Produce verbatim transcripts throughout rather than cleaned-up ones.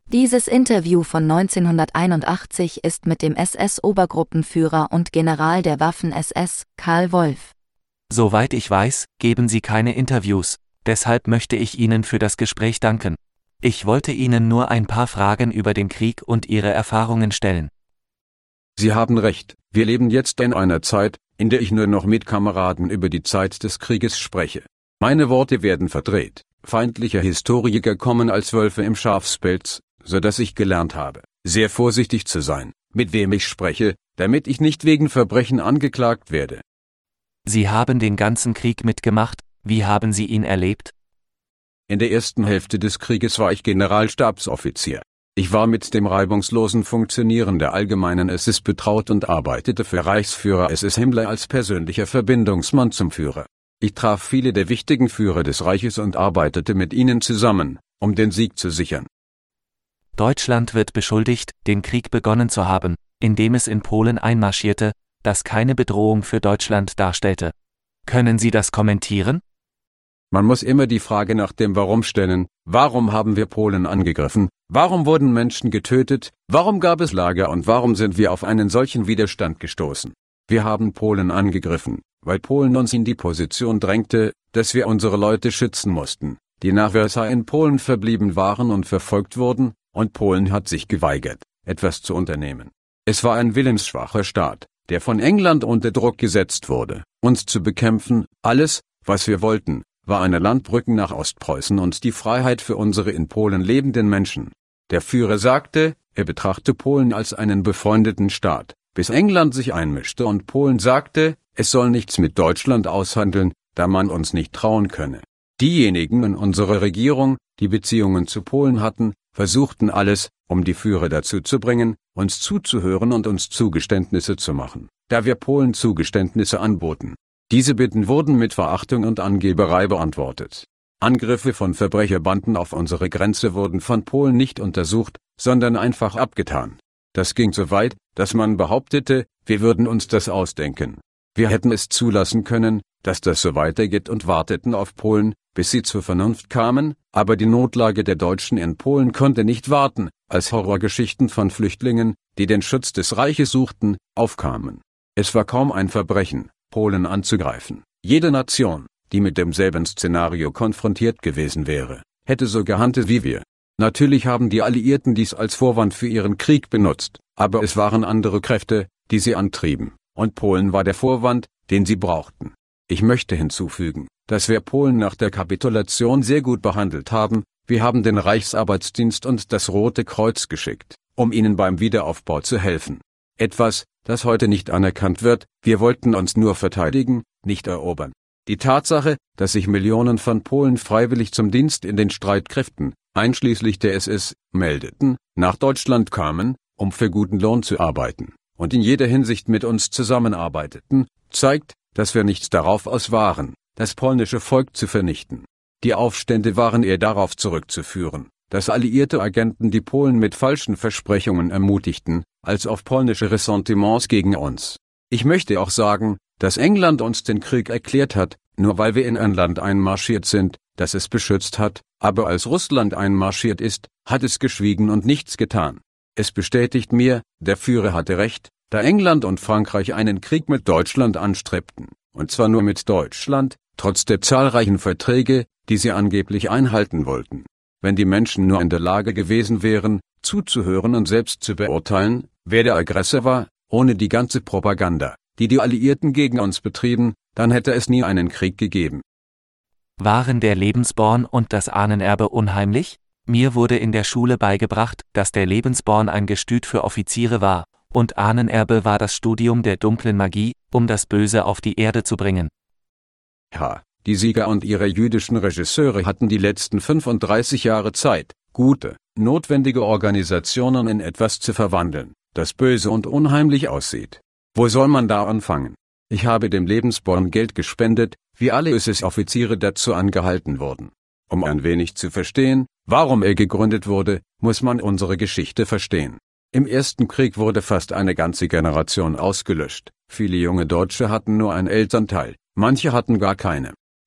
Dieses Interview von neunzehnhunderteinundachtzig ist mit dem S S-Obergruppenführer und General der Waffen-S S, Karl Wolff. Soweit ich weiß, geben Sie keine Interviews, deshalb möchte ich Ihnen für das Gespräch danken. Ich wollte Ihnen nur ein paar Fragen über den Krieg und Ihre Erfahrungen stellen. Sie haben recht, wir leben jetzt in einer Zeit, in der ich nur noch mit Kameraden über die Zeit des Krieges spreche. Meine Worte werden verdreht, feindliche Historiker kommen als Wölfe im Schafspelz, so dass ich gelernt habe, sehr vorsichtig zu sein, mit wem ich spreche, damit ich nicht wegen Verbrechen angeklagt werde. Sie haben den ganzen Krieg mitgemacht, wie haben Sie ihn erlebt? In der ersten Hälfte des Krieges war ich Generalstabsoffizier. Ich war mit dem reibungslosen Funktionieren der allgemeinen S S betraut und arbeitete für Reichsführer S S Himmler als persönlicher Verbindungsmann zum Führer. Ich traf viele der wichtigen Führer des Reiches und arbeitete mit ihnen zusammen, um den Sieg zu sichern. Deutschland wird beschuldigt, den Krieg begonnen zu haben, indem es in Polen einmarschierte, das keine Bedrohung für Deutschland darstellte. Können Sie das kommentieren? Man muss immer die Frage nach dem Warum stellen. Warum haben wir Polen angegriffen? Warum wurden Menschen getötet? Warum gab es Lager und warum sind wir auf einen solchen Widerstand gestoßen? Wir haben Polen angegriffen, weil Polen uns in die Position drängte, dass wir unsere Leute schützen mussten, die nach Versailles in Polen verblieben waren und verfolgt wurden, und Polen hat sich geweigert, etwas zu unternehmen. Es war ein willensschwacher Staat, der von England unter Druck gesetzt wurde, uns zu bekämpfen. Alles, was wir wollten, war eine Landbrücke nach Ostpreußen und die Freiheit für unsere in Polen lebenden Menschen. Der Führer sagte, er betrachte Polen als einen befreundeten Staat, bis England sich einmischte und Polen sagte, es soll nichts mit Deutschland aushandeln, da man uns nicht trauen könne. Diejenigen in unserer Regierung, die Beziehungen zu Polen hatten, versuchten alles, um die Führer dazu zu bringen, uns zuzuhören und uns Zugeständnisse zu machen, da wir Polen Zugeständnisse anboten. Diese Bitten wurden mit Verachtung und Angeberei beantwortet. Angriffe von Verbrecherbanden auf unsere Grenze wurden von Polen nicht untersucht, sondern einfach abgetan. Das ging so weit, dass man behauptete, wir würden uns das ausdenken. Wir hätten es zulassen können, dass das so weitergeht und warteten auf Polen, bis sie zur Vernunft kamen, aber die Notlage der Deutschen in Polen konnte nicht warten, als Horrorgeschichten von Flüchtlingen, die den Schutz des Reiches suchten, aufkamen. Es war kaum ein Verbrechen, Polen anzugreifen. Jede Nation, die mit demselben Szenario konfrontiert gewesen wäre, hätte so gehandelt wie wir. Natürlich haben die Alliierten dies als Vorwand für ihren Krieg benutzt, aber es waren andere Kräfte, die sie antrieben, und Polen war der Vorwand, den sie brauchten. Ich möchte hinzufügen, dass wir Polen nach der Kapitulation sehr gut behandelt haben. Wir haben den Reichsarbeitsdienst und das Rote Kreuz geschickt, um ihnen beim Wiederaufbau zu helfen. Etwas, das heute nicht anerkannt wird. Wir wollten uns nur verteidigen, nicht erobern. Die Tatsache, dass sich Millionen von Polen freiwillig zum Dienst in den Streitkräften, einschließlich der S S, meldeten, nach Deutschland kamen, um für guten Lohn zu arbeiten, und in jeder Hinsicht mit uns zusammenarbeiteten, zeigt, dass wir nichts darauf aus waren, das polnische Volk zu vernichten. Die Aufstände waren eher darauf zurückzuführen, dass alliierte Agenten die Polen mit falschen Versprechungen ermutigten, als auf polnische Ressentiments gegen uns. Ich möchte auch sagen, dass England uns den Krieg erklärt hat, nur weil wir in ein Land einmarschiert sind, das es beschützt hat, aber als Russland einmarschiert ist, hat es geschwiegen und nichts getan. Es bestätigt mir, der Führer hatte recht, da England und Frankreich einen Krieg mit Deutschland anstrebten, und zwar nur mit Deutschland, trotz der zahlreichen Verträge, die sie angeblich einhalten wollten. Wenn die Menschen nur in der Lage gewesen wären, zuzuhören und selbst zu beurteilen, wer der Aggressor war, ohne die ganze Propaganda, die die Alliierten gegen uns betrieben, dann hätte es nie einen Krieg gegeben. Waren der Lebensborn und das Ahnenerbe unheimlich? Mir wurde in der Schule beigebracht, dass der Lebensborn ein Gestüt für Offiziere war, und Ahnenerbe war das Studium der dunklen Magie, um das Böse auf die Erde zu bringen. Ja, die Sieger und ihre jüdischen Regisseure hatten die letzten fünfunddreißig Jahre Zeit, gute, notwendige Organisationen in etwas zu verwandeln, das böse und unheimlich aussieht. Wo soll man da anfangen? Ich habe dem Lebensborn Geld gespendet, wie alle S S-Offiziere dazu angehalten wurden. Um ein wenig zu verstehen, warum er gegründet wurde, muss man unsere Geschichte verstehen. Im Ersten Krieg wurde fast eine ganze Generation ausgelöscht. Viele junge Deutsche hatten nur einen Elternteil, manche hatten gar keine.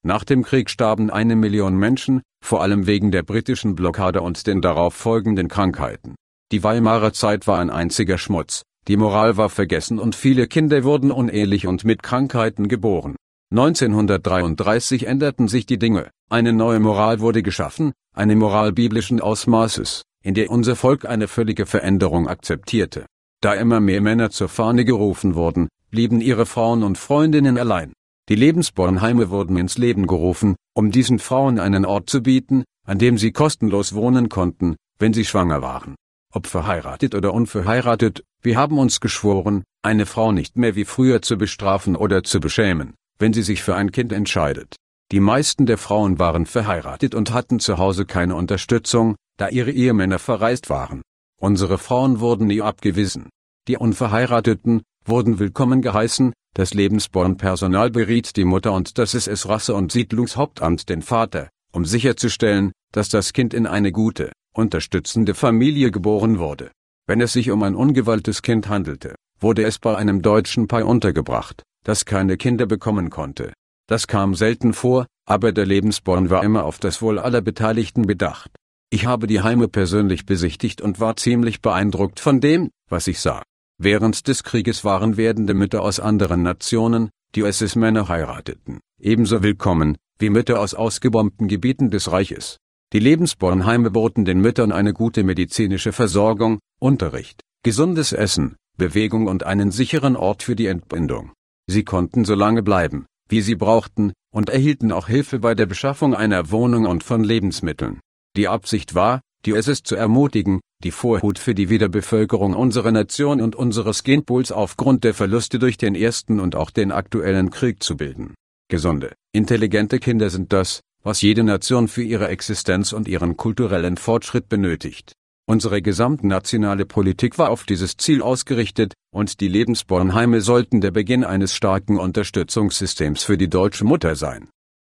Nach dem Krieg starben eine Million Menschen, vor allem wegen der britischen Blockade und den darauf folgenden Krankheiten. Die Weimarer Zeit war ein einziger Schmutz, die Moral war vergessen und viele Kinder wurden unehelich und mit Krankheiten geboren. neunzehnhundertdreiunddreißig änderten sich die Dinge, eine neue Moral wurde geschaffen, eine Moral biblischen Ausmaßes, in der unser Volk eine völlige Veränderung akzeptierte. Da immer mehr Männer zur Fahne gerufen wurden, blieben ihre Frauen und Freundinnen allein. Die Lebensbornheime wurden ins Leben gerufen, um diesen Frauen einen Ort zu bieten, an dem sie kostenlos wohnen konnten, wenn sie schwanger waren. Ob verheiratet oder unverheiratet, wir haben uns geschworen, eine Frau nicht mehr wie früher zu bestrafen oder zu beschämen, wenn sie sich für ein Kind entscheidet. Die meisten der Frauen waren verheiratet und hatten zu Hause keine Unterstützung, da ihre Ehemänner verreist waren. Unsere Frauen wurden nie abgewiesen. Die Unverheirateten wurden willkommen geheißen, das Lebensborn-Personal beriet die Mutter und das S S-Rasse- und Siedlungshauptamt den Vater, um sicherzustellen, dass das Kind in eine gute, unterstützende Familie geboren wurde. Wenn es sich um ein ungewoltes Kind handelte, wurde es bei einem deutschen Paar untergebracht, das keine Kinder bekommen konnte. Das kam selten vor, aber der Lebensborn war immer auf das Wohl aller Beteiligten bedacht. Ich habe die Heime persönlich besichtigt und war ziemlich beeindruckt von dem, was ich sah. Während des Krieges waren werdende Mütter aus anderen Nationen, die S S-Männer heirateten, ebenso willkommen, wie Mütter aus ausgebombten Gebieten des Reiches. Die Lebensbornheime boten den Müttern eine gute medizinische Versorgung, Unterricht, gesundes Essen, Bewegung und einen sicheren Ort für die Entbindung. Sie konnten so lange bleiben, wie sie brauchten, und erhielten auch Hilfe bei der Beschaffung einer Wohnung und von Lebensmitteln. Die Absicht war, die S S zu ermutigen, die Vorhut für die Wiederbevölkerung unserer Nation und unseres Genpools aufgrund der Verluste durch den Ersten und auch den aktuellen Krieg zu bilden. Gesunde, intelligente Kinder sind das, was jede Nation für ihre Existenz und ihren kulturellen Fortschritt benötigt. Unsere gesamtnationale Politik war auf dieses Ziel ausgerichtet, und die Lebensbornheime sollten der Beginn eines starken Unterstützungssystems für die deutsche Mutter sein.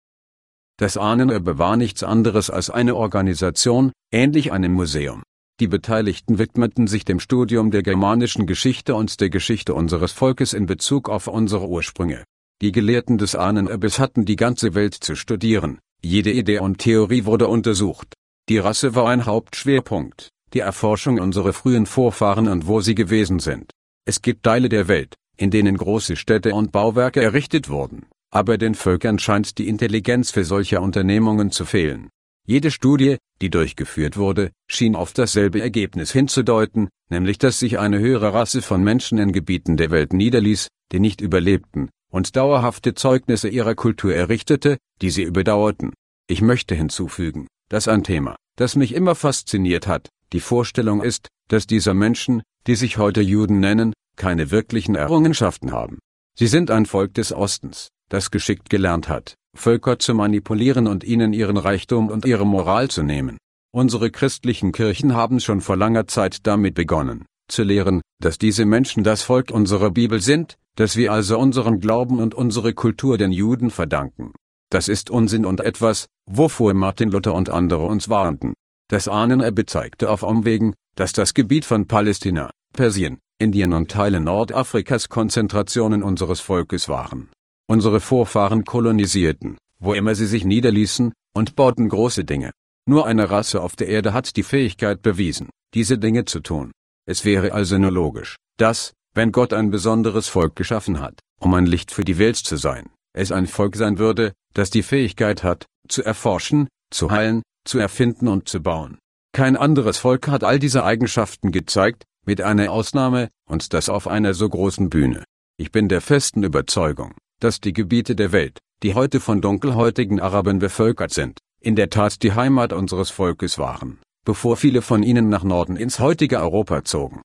Das Ahnenerbe war nichts anderes als eine Organisation, ähnlich einem Museum. Die Beteiligten widmeten sich dem Studium der germanischen Geschichte und der Geschichte unseres Volkes in Bezug auf unsere Ursprünge. Die Gelehrten des Ahnenerbes hatten die ganze Welt zu studieren, jede Idee und Theorie wurde untersucht. Die Rasse war ein Hauptschwerpunkt, die Erforschung unserer frühen Vorfahren und wo sie gewesen sind. Es gibt Teile der Welt, in denen große Städte und Bauwerke errichtet wurden, aber den Völkern scheint die Intelligenz für solche Unternehmungen zu fehlen. Jede Studie, die durchgeführt wurde, schien auf dasselbe Ergebnis hinzudeuten, nämlich dass sich eine höhere Rasse von Menschen in Gebieten der Welt niederließ, die nicht überlebten, und dauerhafte Zeugnisse ihrer Kultur errichtete, die sie überdauerten. Ich möchte hinzufügen, dass ein Thema, das mich immer fasziniert hat, die Vorstellung ist, dass diese Menschen, die sich heute Juden nennen, keine wirklichen Errungenschaften haben. Sie sind ein Volk des Ostens, das geschickt gelernt hat, Völker zu manipulieren und ihnen ihren Reichtum und ihre Moral zu nehmen. Unsere christlichen Kirchen haben schon vor langer Zeit damit begonnen, zu lehren, dass diese Menschen das Volk unserer Bibel sind, dass wir also unseren Glauben und unsere Kultur den Juden verdanken. Das ist Unsinn und etwas, wovor Martin Luther und andere uns warnten. Das Ahnenerbe zeigte auf Umwegen, dass das Gebiet von Palästina, Persien, Indien und Teilen Nordafrikas Konzentrationen unseres Volkes waren. Unsere Vorfahren kolonisierten, wo immer sie sich niederließen, und bauten große Dinge. Nur eine Rasse auf der Erde hat die Fähigkeit bewiesen, diese Dinge zu tun. Es wäre also nur logisch, dass, wenn Gott ein besonderes Volk geschaffen hat, um ein Licht für die Welt zu sein, es ein Volk sein würde, das die Fähigkeit hat, zu erforschen, zu heilen, zu erfinden und zu bauen. Kein anderes Volk hat all diese Eigenschaften gezeigt, mit einer Ausnahme, und das auf einer so großen Bühne. Ich bin der festen Überzeugung, dass die Gebiete der Welt, die heute von dunkelhäutigen Arabern bevölkert sind, in der Tat die Heimat unseres Volkes waren, bevor viele von ihnen nach Norden ins heutige Europa zogen.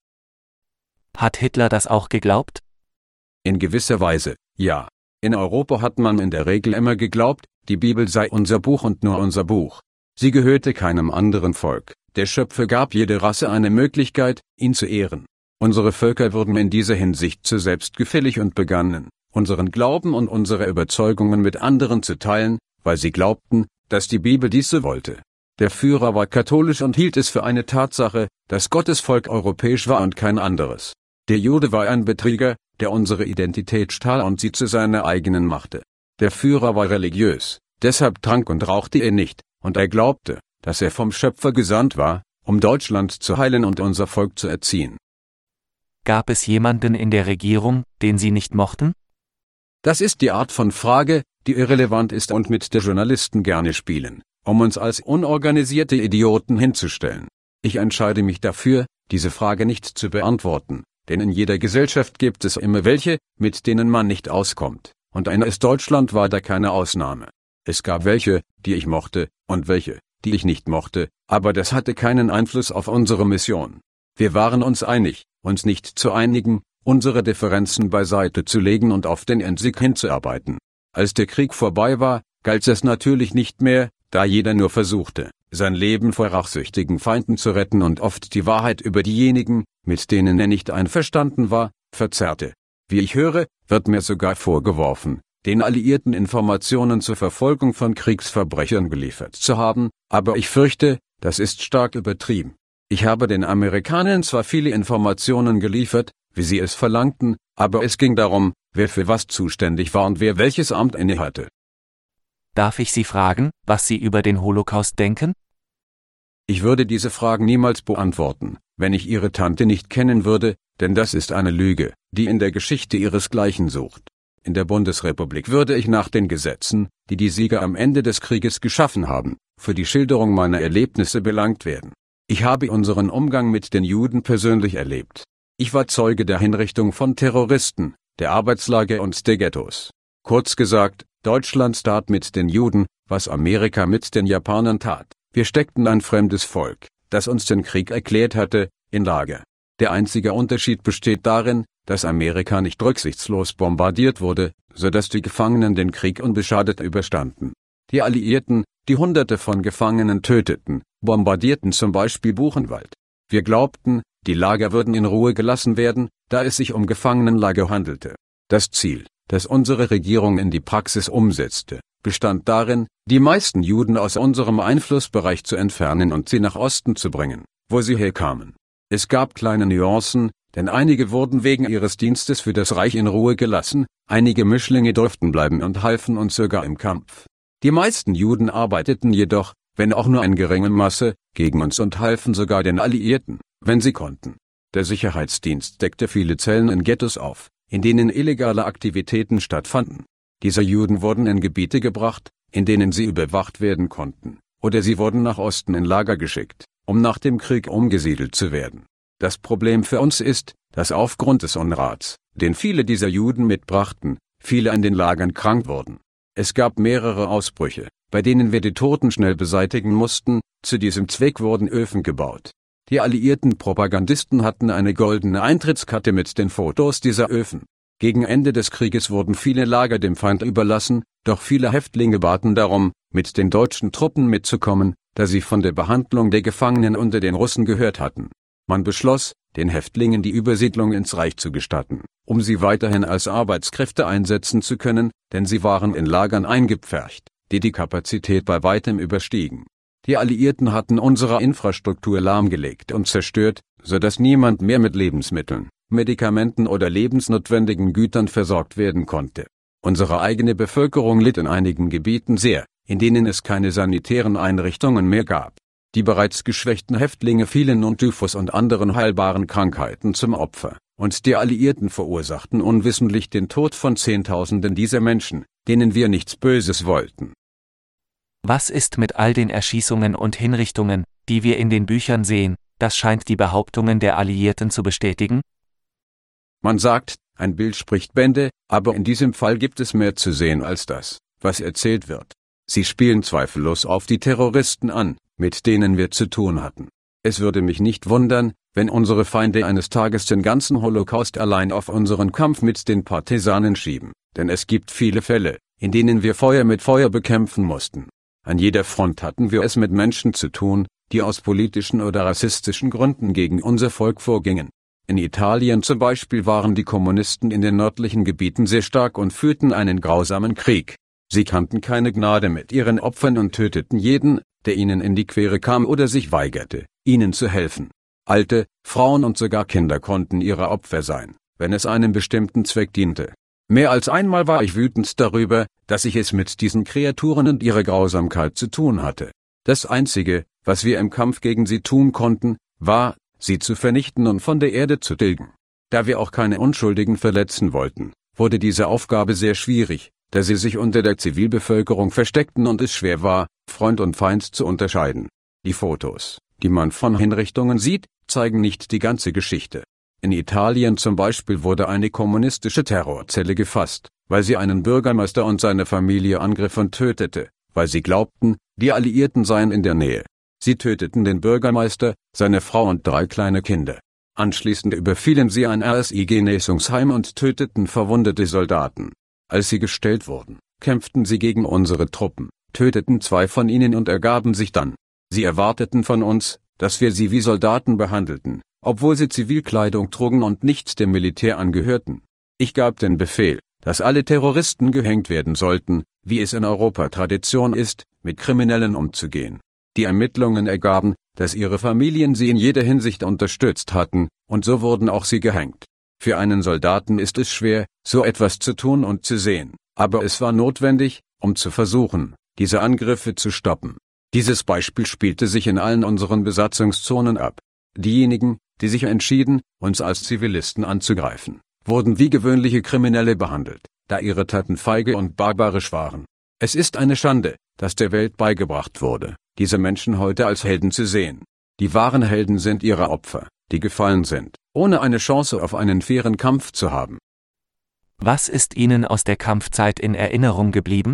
Hat Hitler das auch geglaubt? In gewisser Weise, ja. In Europa hat man in der Regel immer geglaubt, die Bibel sei unser Buch und nur unser Buch. Sie gehörte keinem anderen Volk. Der Schöpfer gab jeder Rasse eine Möglichkeit, ihn zu ehren. Unsere Völker wurden in dieser Hinsicht zu selbstgefällig und begannen, unseren Glauben und unsere Überzeugungen mit anderen zu teilen, weil sie glaubten, dass die Bibel dies so wollte. Der Führer war katholisch und hielt es für eine Tatsache, dass Gottes Volk europäisch war und kein anderes. Der Jude war ein Betrüger, der unsere Identität stahl und sie zu seiner eigenen machte. Der Führer war religiös, Deshalb trank und rauchte er nicht, und er glaubte, dass er vom Schöpfer gesandt war, um Deutschland zu heilen und unser Volk zu erziehen. Gab es jemanden in der Regierung, den Sie nicht mochten? Das ist die Art von Frage, die irrelevant ist und mit der Journalisten gerne spielen, um uns als unorganisierte Idioten hinzustellen. Ich entscheide mich dafür, diese Frage nicht zu beantworten, denn in jeder Gesellschaft gibt es immer welche, mit denen man nicht auskommt, und einer ist Deutschland war da keine Ausnahme. Es gab welche, die ich mochte, und welche, die ich nicht mochte, aber das hatte keinen Einfluss auf unsere Mission. Wir waren uns einig, uns nicht zu einigen, unsere Differenzen beiseite zu legen und auf den Endsieg hinzuarbeiten. Als der Krieg vorbei war, galt es natürlich nicht mehr, da jeder nur versuchte, sein Leben vor rachsüchtigen Feinden zu retten und oft die Wahrheit über diejenigen, mit denen er nicht einverstanden war, verzerrte. Wie ich höre, wird mir sogar vorgeworfen, den Alliierten Informationen zur Verfolgung von Kriegsverbrechern geliefert zu haben, aber ich fürchte, das ist stark übertrieben. Ich habe den Amerikanern zwar viele Informationen geliefert, wie sie es verlangten, aber es ging darum, wer für was zuständig war und wer welches Amt innehatte. Darf ich Sie fragen, was Sie über den Holocaust denken? Ich würde diese Fragen niemals beantworten, wenn ich Ihre Tante nicht kennen würde, denn das ist eine Lüge, die in der Geschichte ihresgleichen sucht. In der Bundesrepublik würde ich nach den Gesetzen, die die Sieger am Ende des Krieges geschaffen haben, für die Schilderung meiner Erlebnisse belangt werden. Ich habe unseren Umgang mit den Juden persönlich erlebt. Ich war Zeuge der Hinrichtung von Terroristen, der Arbeitslager und der Ghettos. Kurz gesagt, Deutschland tat mit den Juden, was Amerika mit den Japanern tat. Wir steckten ein fremdes Volk, das uns den Krieg erklärt hatte, in Lager. Der einzige Unterschied besteht darin, dass Amerika nicht rücksichtslos bombardiert wurde, so dass die Gefangenen den Krieg unbeschadet überstanden. Die Alliierten, die Hunderte von Gefangenen töteten, bombardierten zum Beispiel Buchenwald. Wir glaubten, die Lager würden in Ruhe gelassen werden, da es sich um Gefangenenlager handelte. Das Ziel, das unsere Regierung in die Praxis umsetzte, bestand darin, die meisten Juden aus unserem Einflussbereich zu entfernen und sie nach Osten zu bringen, wo sie herkamen. Es gab kleine Nuancen, denn einige wurden wegen ihres Dienstes für das Reich in Ruhe gelassen, einige Mischlinge durften bleiben und halfen uns sogar im Kampf. Die meisten Juden arbeiteten jedoch, wenn auch nur in geringem Maße, gegen uns und halfen sogar den Alliierten, wenn sie konnten. Der Sicherheitsdienst deckte viele Zellen in Ghettos auf, in denen illegale Aktivitäten stattfanden. Diese Juden wurden in Gebiete gebracht, in denen sie überwacht werden konnten, oder sie wurden nach Osten in Lager geschickt, um nach dem Krieg umgesiedelt zu werden. Das Problem für uns ist, dass aufgrund des Unrats, den viele dieser Juden mitbrachten, viele in den Lagern krank wurden. Es gab mehrere Ausbrüche, bei denen wir die Toten schnell beseitigen mussten, zu diesem Zweck wurden Öfen gebaut. Die alliierten Propagandisten hatten eine goldene Eintrittskarte mit den Fotos dieser Öfen. Gegen Ende des Krieges wurden viele Lager dem Feind überlassen, doch viele Häftlinge baten darum, mit den deutschen Truppen mitzukommen, da sie von der Behandlung der Gefangenen unter den Russen gehört hatten. Man beschloss, den Häftlingen die Übersiedlung ins Reich zu gestatten, um sie weiterhin als Arbeitskräfte einsetzen zu können, denn sie waren in Lagern eingepfercht, die die Kapazität bei weitem überstiegen. Die Alliierten hatten unsere Infrastruktur lahmgelegt und zerstört, so dass niemand mehr mit Lebensmitteln, Medikamenten oder lebensnotwendigen Gütern versorgt werden konnte. Unsere eigene Bevölkerung litt in einigen Gebieten sehr, in denen es keine sanitären Einrichtungen mehr gab. Die bereits geschwächten Häftlinge fielen nun Typhus und anderen heilbaren Krankheiten zum Opfer, und die Alliierten verursachten unwissentlich den Tod von Zehntausenden dieser Menschen, denen wir nichts Böses wollten. Was ist mit all den Erschießungen und Hinrichtungen, die wir in den Büchern sehen? Das scheint die Behauptungen der Alliierten zu bestätigen? Man sagt, ein Bild spricht Bände, aber in diesem Fall gibt es mehr zu sehen als das, was erzählt wird. Sie spielen zweifellos auf die Terroristen an, mit denen wir zu tun hatten. Es würde mich nicht wundern, wenn unsere Feinde eines Tages den ganzen Holocaust allein auf unseren Kampf mit den Partisanen schieben, denn es gibt viele Fälle, in denen wir Feuer mit Feuer bekämpfen mussten. An jeder Front hatten wir es mit Menschen zu tun, die aus politischen oder rassistischen Gründen gegen unser Volk vorgingen. In Italien zum Beispiel waren die Kommunisten in den nördlichen Gebieten sehr stark und führten einen grausamen Krieg. Sie kannten keine Gnade mit ihren Opfern und töteten jeden, der ihnen in die Quere kam oder sich weigerte, ihnen zu helfen. Alte, Frauen und sogar Kinder konnten ihre Opfer sein, wenn es einem bestimmten Zweck diente. Mehr als einmal war ich wütend darüber, dass ich es mit diesen Kreaturen und ihrer Grausamkeit zu tun hatte. Das Einzige, was wir im Kampf gegen sie tun konnten, war, sie zu vernichten und von der Erde zu tilgen. Da wir auch keine Unschuldigen verletzen wollten, wurde diese Aufgabe sehr schwierig, da sie sich unter der Zivilbevölkerung versteckten und es schwer war, Freund und Feind zu unterscheiden. Die Fotos, die man von Hinrichtungen sieht, zeigen nicht die ganze Geschichte. In Italien zum Beispiel wurde eine kommunistische Terrorzelle gefasst, weil sie einen Bürgermeister und seine Familie angriff und tötete, weil sie glaubten, die Alliierten seien in der Nähe. Sie töteten den Bürgermeister, seine Frau und drei kleine Kinder. Anschließend überfielen sie ein R S I-Genesungsheim und töteten verwundete Soldaten. Als sie gestellt wurden, kämpften sie gegen unsere Truppen, töteten zwei von ihnen und ergaben sich dann. Sie erwarteten von uns, dass wir sie wie Soldaten behandelten, obwohl sie Zivilkleidung trugen und nicht dem Militär angehörten. Ich gab den Befehl, dass alle Terroristen gehängt werden sollten, wie es in Europa Tradition ist, mit Kriminellen umzugehen. Die Ermittlungen ergaben, dass ihre Familien sie in jeder Hinsicht unterstützt hatten, und so wurden auch sie gehängt. Für einen Soldaten ist es schwer, so etwas zu tun und zu sehen, aber es war notwendig, um zu versuchen, diese Angriffe zu stoppen. Dieses Beispiel spielte sich in allen unseren Besatzungszonen ab. Diejenigen, die sich entschieden, uns als Zivilisten anzugreifen, wurden wie gewöhnliche Kriminelle behandelt, da ihre Taten feige und barbarisch waren. Es ist eine Schande, dass der Welt beigebracht wurde, diese Menschen heute als Helden zu sehen. Die wahren Helden sind ihre Opfer, die gefallen sind, ohne eine Chance auf einen fairen Kampf zu haben. Was ist Ihnen aus der Kampfzeit in Erinnerung geblieben?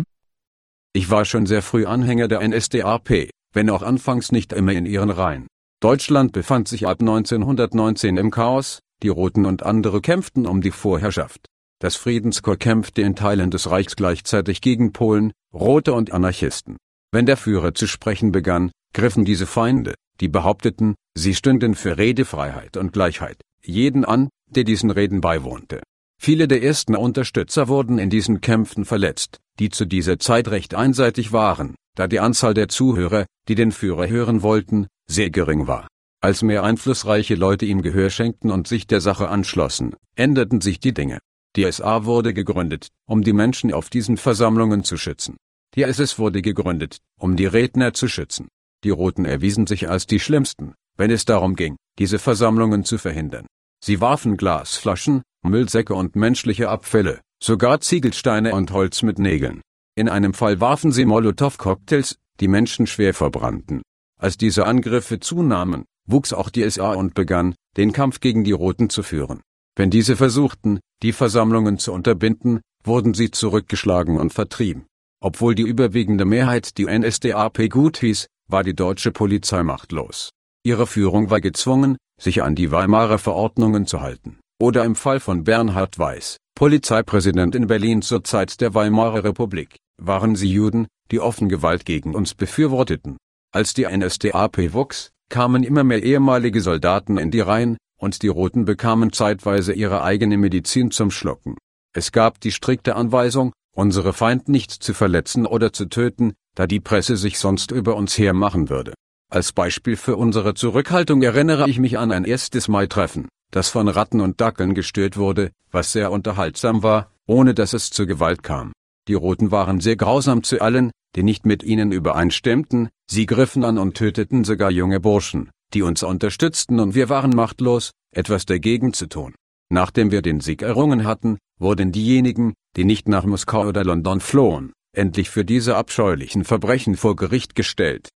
Ich war schon sehr früh Anhänger der N S D A P, wenn auch anfangs nicht immer in ihren Reihen. Deutschland befand sich ab neunzehnhundertneunzehn im Chaos, die Roten und andere kämpften um die Vorherrschaft. Das Friedenskorps kämpfte in Teilen des Reichs gleichzeitig gegen Polen, Rote und Anarchisten. Wenn der Führer zu sprechen begann, griffen diese Feinde, die behaupteten, sie stünden für Redefreiheit und Gleichheit, jeden an, der diesen Reden beiwohnte. Viele der ersten Unterstützer wurden in diesen Kämpfen verletzt, die zu dieser Zeit recht einseitig waren, da die Anzahl der Zuhörer, die den Führer hören wollten, sehr gering war. Als mehr einflussreiche Leute ihm Gehör schenkten und sich der Sache anschlossen, änderten sich die Dinge. Die S A wurde gegründet, um die Menschen auf diesen Versammlungen zu schützen. Die S S wurde gegründet, um die Redner zu schützen. Die Roten erwiesen sich als die schlimmsten, wenn es darum ging, diese Versammlungen zu verhindern. Sie warfen Glasflaschen, Müllsäcke und menschliche Abfälle, sogar Ziegelsteine und Holz mit Nägeln. In einem Fall warfen sie Molotow-Cocktails, die Menschen schwer verbrannten. Als diese Angriffe zunahmen, wuchs auch die S A und begann, den Kampf gegen die Roten zu führen. Wenn diese versuchten, die Versammlungen zu unterbinden, wurden sie zurückgeschlagen und vertrieben. Obwohl die überwiegende Mehrheit die N S D A P gut hieß, war die deutsche Polizei machtlos. Ihre Führung war gezwungen, sich an die Weimarer Verordnungen zu halten. Oder im Fall von Bernhard Weiß, Polizeipräsident in Berlin zur Zeit der Weimarer Republik, waren sie Juden, die offen Gewalt gegen uns befürworteten. Als die N S D A P wuchs, kamen immer mehr ehemalige Soldaten in die Reihen, und die Roten bekamen zeitweise ihre eigene Medizin zum Schlucken. Es gab die strikte Anweisung, unsere Feinde nicht zu verletzen oder zu töten, da die Presse sich sonst über uns hermachen würde. Als Beispiel für unsere Zurückhaltung erinnere ich mich an ein erstes Mai-Treffen, das von Ratten und Dackeln gestört wurde, was sehr unterhaltsam war, ohne dass es zu Gewalt kam. Die Roten waren sehr grausam zu allen, die nicht mit ihnen übereinstimmten, sie griffen an und töteten sogar junge Burschen, die uns unterstützten, und wir waren machtlos, etwas dagegen zu tun. Nachdem wir den Sieg errungen hatten, wurden diejenigen, die nicht nach Moskau oder London flohen, endlich für diese abscheulichen Verbrechen vor Gericht gestellt.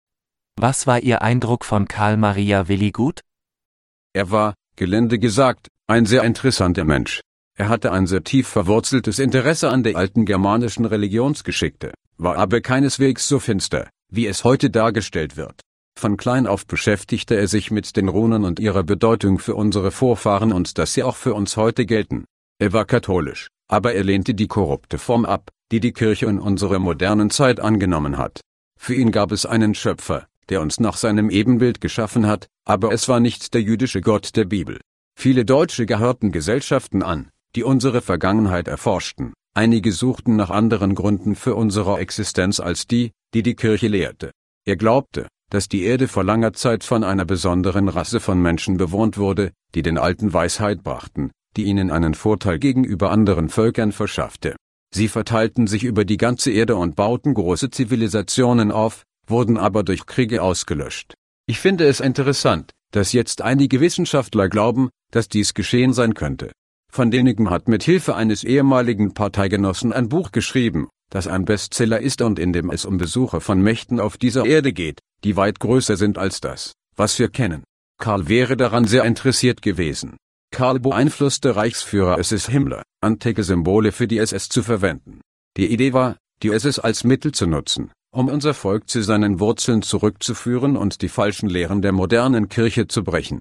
Was war Ihr Eindruck von Karl Maria Willigut? Er war, gelinde gesagt, ein sehr interessanter Mensch. Er hatte ein sehr tief verwurzeltes Interesse an der alten germanischen Religionsgeschichte, war aber keineswegs so finster, wie es heute dargestellt wird. Von klein auf beschäftigte er sich mit den Runen und ihrer Bedeutung für unsere Vorfahren und dass sie auch für uns heute gelten. Er war katholisch, aber er lehnte die korrupte Form ab, die die Kirche in unserer modernen Zeit angenommen hat. Für ihn gab es einen Schöpfer, der uns nach seinem Ebenbild geschaffen hat, aber es war nicht der jüdische Gott der Bibel. Viele Deutsche gehörten Gesellschaften an, die unsere Vergangenheit erforschten. Einige suchten nach anderen Gründen für unsere Existenz als die, die die Kirche lehrte. Er glaubte, dass die Erde vor langer Zeit von einer besonderen Rasse von Menschen bewohnt wurde, die den Alten Weisheit brachten, die ihnen einen Vorteil gegenüber anderen Völkern verschaffte. Sie verteilten sich über die ganze Erde und bauten große Zivilisationen auf, wurden aber durch Kriege ausgelöscht. Ich finde es interessant, dass jetzt einige Wissenschaftler glauben, dass dies geschehen sein könnte. Van Däniken hat mit Hilfe eines ehemaligen Parteigenossen ein Buch geschrieben, das ein Bestseller ist und in dem es um Besuche von Mächten auf dieser Erde geht, die weit größer sind als das, was wir kennen. Karl wäre daran sehr interessiert gewesen. Karl beeinflusste Reichsführer S S Himmler, antike Symbole für die S S zu verwenden. Die Idee war, die S S als Mittel zu nutzen, um unser Volk zu seinen Wurzeln zurückzuführen und die falschen Lehren der modernen Kirche zu brechen.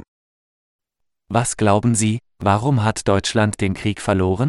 Was glauben Sie, warum hat Deutschland den Krieg verloren?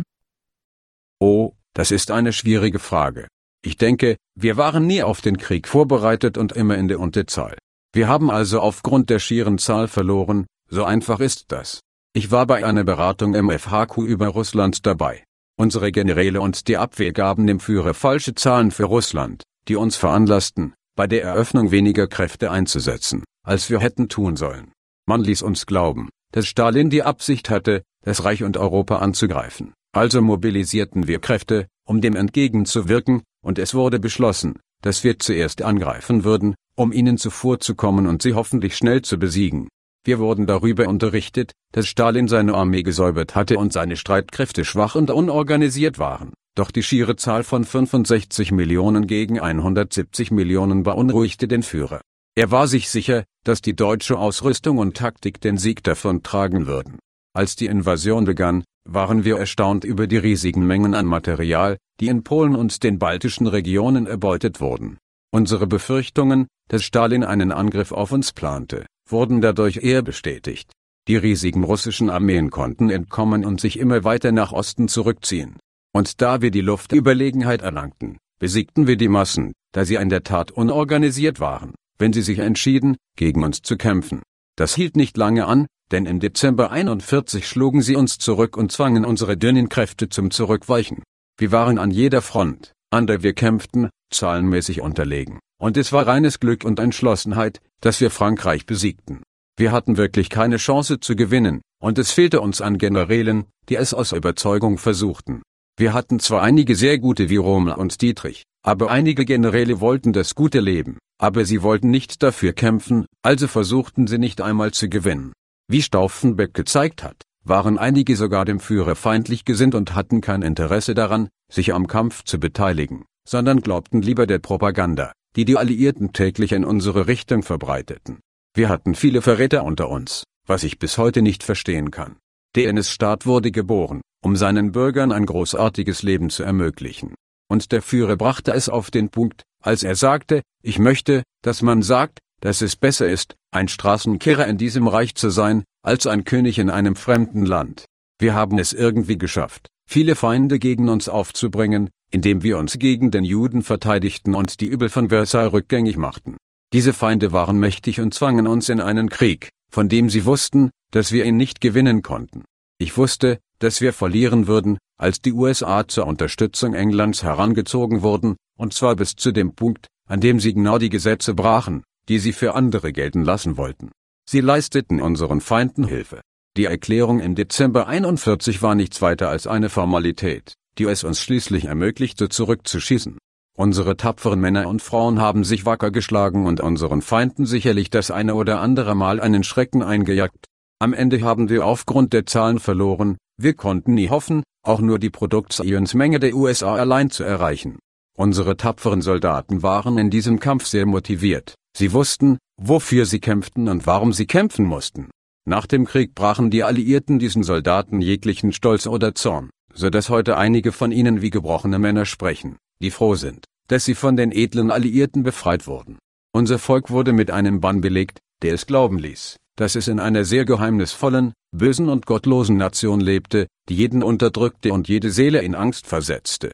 Oh, das ist eine schwierige Frage. Ich denke, wir waren nie auf den Krieg vorbereitet und immer in der Unterzahl. Wir haben also aufgrund der schieren Zahl verloren, so einfach ist das. Ich war bei einer Beratung im F H Q über Russland dabei. Unsere Generäle und die Abwehr gaben dem Führer falsche Zahlen für Russland, die uns veranlassten, bei der Eröffnung weniger Kräfte einzusetzen, als wir hätten tun sollen. Man ließ uns glauben, dass Stalin die Absicht hatte, das Reich und Europa anzugreifen. Also mobilisierten wir Kräfte, um dem entgegenzuwirken, und es wurde beschlossen, dass wir zuerst angreifen würden, um ihnen zuvorzukommen und sie hoffentlich schnell zu besiegen. Wir wurden darüber unterrichtet, dass Stalin seine Armee gesäubert hatte und seine Streitkräfte schwach und unorganisiert waren. Doch die schiere Zahl von fünfundsechzig Millionen gegen hundertsiebzig Millionen beunruhigte den Führer. Er war sich sicher, dass die deutsche Ausrüstung und Taktik den Sieg davontragen würden. Als die Invasion begann, waren wir erstaunt über die riesigen Mengen an Material, die in Polen und den baltischen Regionen erbeutet wurden. Unsere Befürchtungen, dass Stalin einen Angriff auf uns plante, wurden dadurch eher bestätigt. Die riesigen russischen Armeen konnten entkommen und sich immer weiter nach Osten zurückziehen. Und da wir die Luftüberlegenheit erlangten, besiegten wir die Massen, da sie in der Tat unorganisiert waren, wenn sie sich entschieden, gegen uns zu kämpfen. Das hielt nicht lange an, denn im Dezember einundvierzig schlugen sie uns zurück und zwangen unsere dünnen Kräfte zum Zurückweichen. Wir waren an jeder Front, an der wir kämpften, zahlenmäßig unterlegen. Und es war reines Glück und Entschlossenheit, dass wir Frankreich besiegten. Wir hatten wirklich keine Chance zu gewinnen, und es fehlte uns an Generälen, die es aus Überzeugung versuchten. Wir hatten zwar einige sehr gute wie Rommel und Dietrich, aber einige Generäle wollten das gute Leben, aber sie wollten nicht dafür kämpfen, also versuchten sie nicht einmal zu gewinnen. Wie Stauffenberg gezeigt hat, waren einige sogar dem Führer feindlich gesinnt und hatten kein Interesse daran, sich am Kampf zu beteiligen, sondern glaubten lieber der Propaganda, die die Alliierten täglich in unsere Richtung verbreiteten. Wir hatten viele Verräter unter uns, was ich bis heute nicht verstehen kann. Der N S-Staat wurde geboren, um seinen Bürgern ein großartiges Leben zu ermöglichen. Und der Führer brachte es auf den Punkt, als er sagte, ich möchte, dass man sagt, dass es besser ist, ein Straßenkehrer in diesem Reich zu sein, als ein König in einem fremden Land. Wir haben es irgendwie geschafft, viele Feinde gegen uns aufzubringen, indem wir uns gegen den Juden verteidigten und die Übel von Versailles rückgängig machten. Diese Feinde waren mächtig und zwangen uns in einen Krieg, von dem sie wussten, dass wir ihn nicht gewinnen konnten. Ich wusste, dass wir verlieren würden, als die U S A zur Unterstützung Englands herangezogen wurden, und zwar bis zu dem Punkt, an dem sie genau die Gesetze brachen, die sie für andere gelten lassen wollten. Sie leisteten unseren Feinden Hilfe. Die Erklärung im Dezember einundvierzig war nichts weiter als eine Formalität, die es uns schließlich ermöglichte, zurückzuschießen. Unsere tapferen Männer und Frauen haben sich wacker geschlagen und unseren Feinden sicherlich das eine oder andere Mal einen Schrecken eingejagt. Am Ende haben wir aufgrund der Zahlen verloren, wir konnten nie hoffen, auch nur die Produktionsmenge der U S A allein zu erreichen. Unsere tapferen Soldaten waren in diesem Kampf sehr motiviert, sie wussten, wofür sie kämpften und warum sie kämpfen mussten. Nach dem Krieg brachen die Alliierten diesen Soldaten jeglichen Stolz oder Zorn, so dass heute einige von ihnen wie gebrochene Männer sprechen, die froh sind, dass sie von den edlen Alliierten befreit wurden. Unser Volk wurde mit einem Bann belegt, der es glauben ließ, dass es in einer sehr geheimnisvollen, bösen und gottlosen Nation lebte, die jeden unterdrückte und jede Seele in Angst versetzte.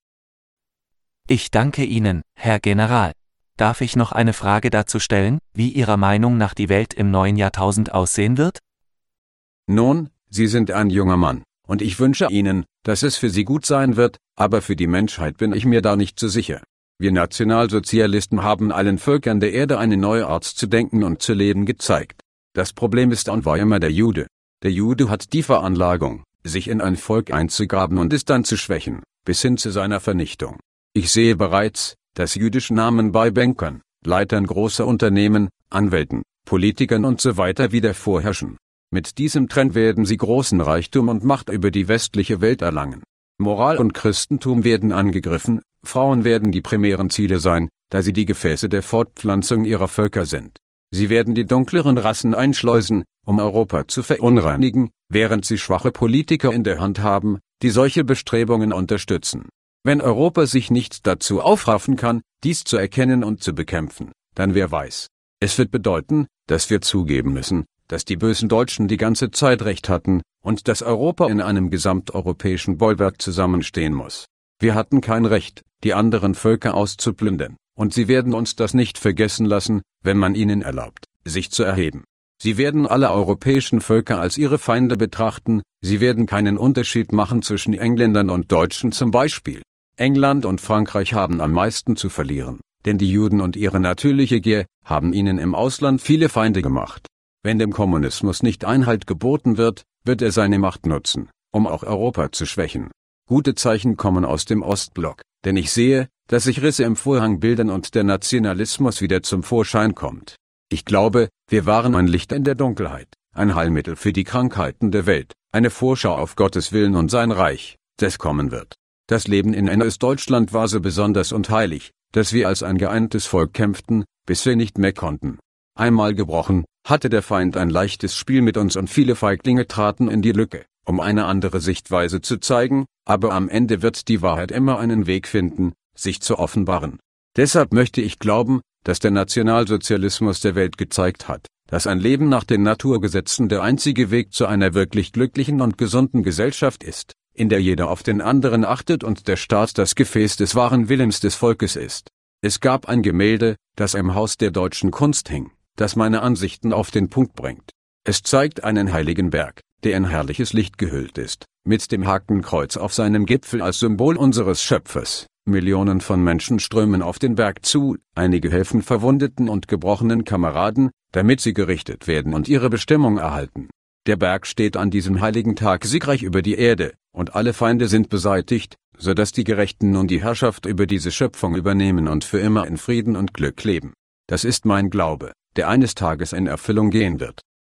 Ich danke Ihnen, Herr General. Darf ich noch eine Frage dazu stellen, wie Ihrer Meinung nach die Welt im neuen Jahrtausend aussehen wird? Nun, Sie sind ein junger Mann, und ich wünsche Ihnen, dass es für Sie gut sein wird, aber für die Menschheit bin ich mir da nicht so sicher. Wir Nationalsozialisten haben allen Völkern der Erde eine neue Art zu denken und zu leben gezeigt. Das Problem ist und war immer der Jude. Der Jude hat die Veranlagung, sich in ein Volk einzugraben und es dann zu schwächen. bis hin zu seiner Vernichtung. Ich sehe bereits, dass jüdische Namen bei Bankern, Leitern großer Unternehmen, Anwälten, Politikern und so weiter wieder vorherrschen. Mit diesem Trend werden sie großen Reichtum und Macht über die westliche Welt erlangen. Moral und Christentum werden angegriffen, Frauen werden die primären Ziele sein, da sie die Gefäße der Fortpflanzung ihrer Völker sind. Sie werden die dunkleren Rassen einschleusen, um Europa zu verunreinigen, während sie schwache Politiker in der Hand haben, die solche Bestrebungen unterstützen. Wenn Europa sich nicht dazu aufraffen kann, dies zu erkennen und zu bekämpfen, dann wer weiß. Es wird bedeuten, dass wir zugeben müssen, dass die bösen Deutschen die ganze Zeit recht hatten und dass Europa in einem gesamteuropäischen Bollwerk zusammenstehen muss. Wir hatten kein Recht, die anderen Völker auszuplündern, und sie werden uns das nicht vergessen lassen, wenn man ihnen erlaubt, sich zu erheben. Sie werden alle europäischen Völker als ihre Feinde betrachten, sie werden keinen Unterschied machen zwischen Engländern und Deutschen zum Beispiel. England und Frankreich haben am meisten zu verlieren, denn die Juden und ihre natürliche Gier haben ihnen im Ausland viele Feinde gemacht. Wenn dem Kommunismus nicht Einhalt geboten wird, wird er seine Macht nutzen, um auch Europa zu schwächen. Gute Zeichen kommen aus dem Ostblock, denn ich sehe, dass sich Risse im Vorhang bilden und der Nationalismus wieder zum Vorschein kommt. Ich glaube, wir waren ein Licht in der Dunkelheit, ein Heilmittel für die Krankheiten der Welt, eine Vorschau auf Gottes Willen und sein Reich, das kommen wird. Das Leben in N S-Deutschland war so besonders und heilig, dass wir als ein geeintes Volk kämpften, bis wir nicht mehr konnten. Einmal gebrochen, hatte der Feind ein leichtes Spiel mit uns und viele Feiglinge traten in die Lücke, um eine andere Sichtweise zu zeigen, aber am Ende wird die Wahrheit immer einen Weg finden, sich zu offenbaren. Deshalb möchte ich glauben, dass der Nationalsozialismus der Welt gezeigt hat, dass ein Leben nach den Naturgesetzen der einzige Weg zu einer wirklich glücklichen und gesunden Gesellschaft ist, in der jeder auf den anderen achtet und der Staat das Gefäß des wahren Willens des Volkes ist. Es gab ein Gemälde, das im Haus der deutschen Kunst hing, das meine Ansichten auf den Punkt bringt. Es zeigt einen heiligen Berg, der in herrliches Licht gehüllt ist, mit dem Hakenkreuz auf seinem Gipfel als Symbol unseres Schöpfers. Millionen von Menschen strömen auf den Berg zu, einige helfen verwundeten und gebrochenen Kameraden, damit sie gerichtet werden und ihre Bestimmung erhalten. Der Berg steht an diesem heiligen Tag siegreich über die Erde, und alle Feinde sind beseitigt, so dass die Gerechten nun die Herrschaft über diese Schöpfung übernehmen und für immer in Frieden und Glück leben. Das ist mein Glaube, der eines Tages in Erfüllung gehen wird.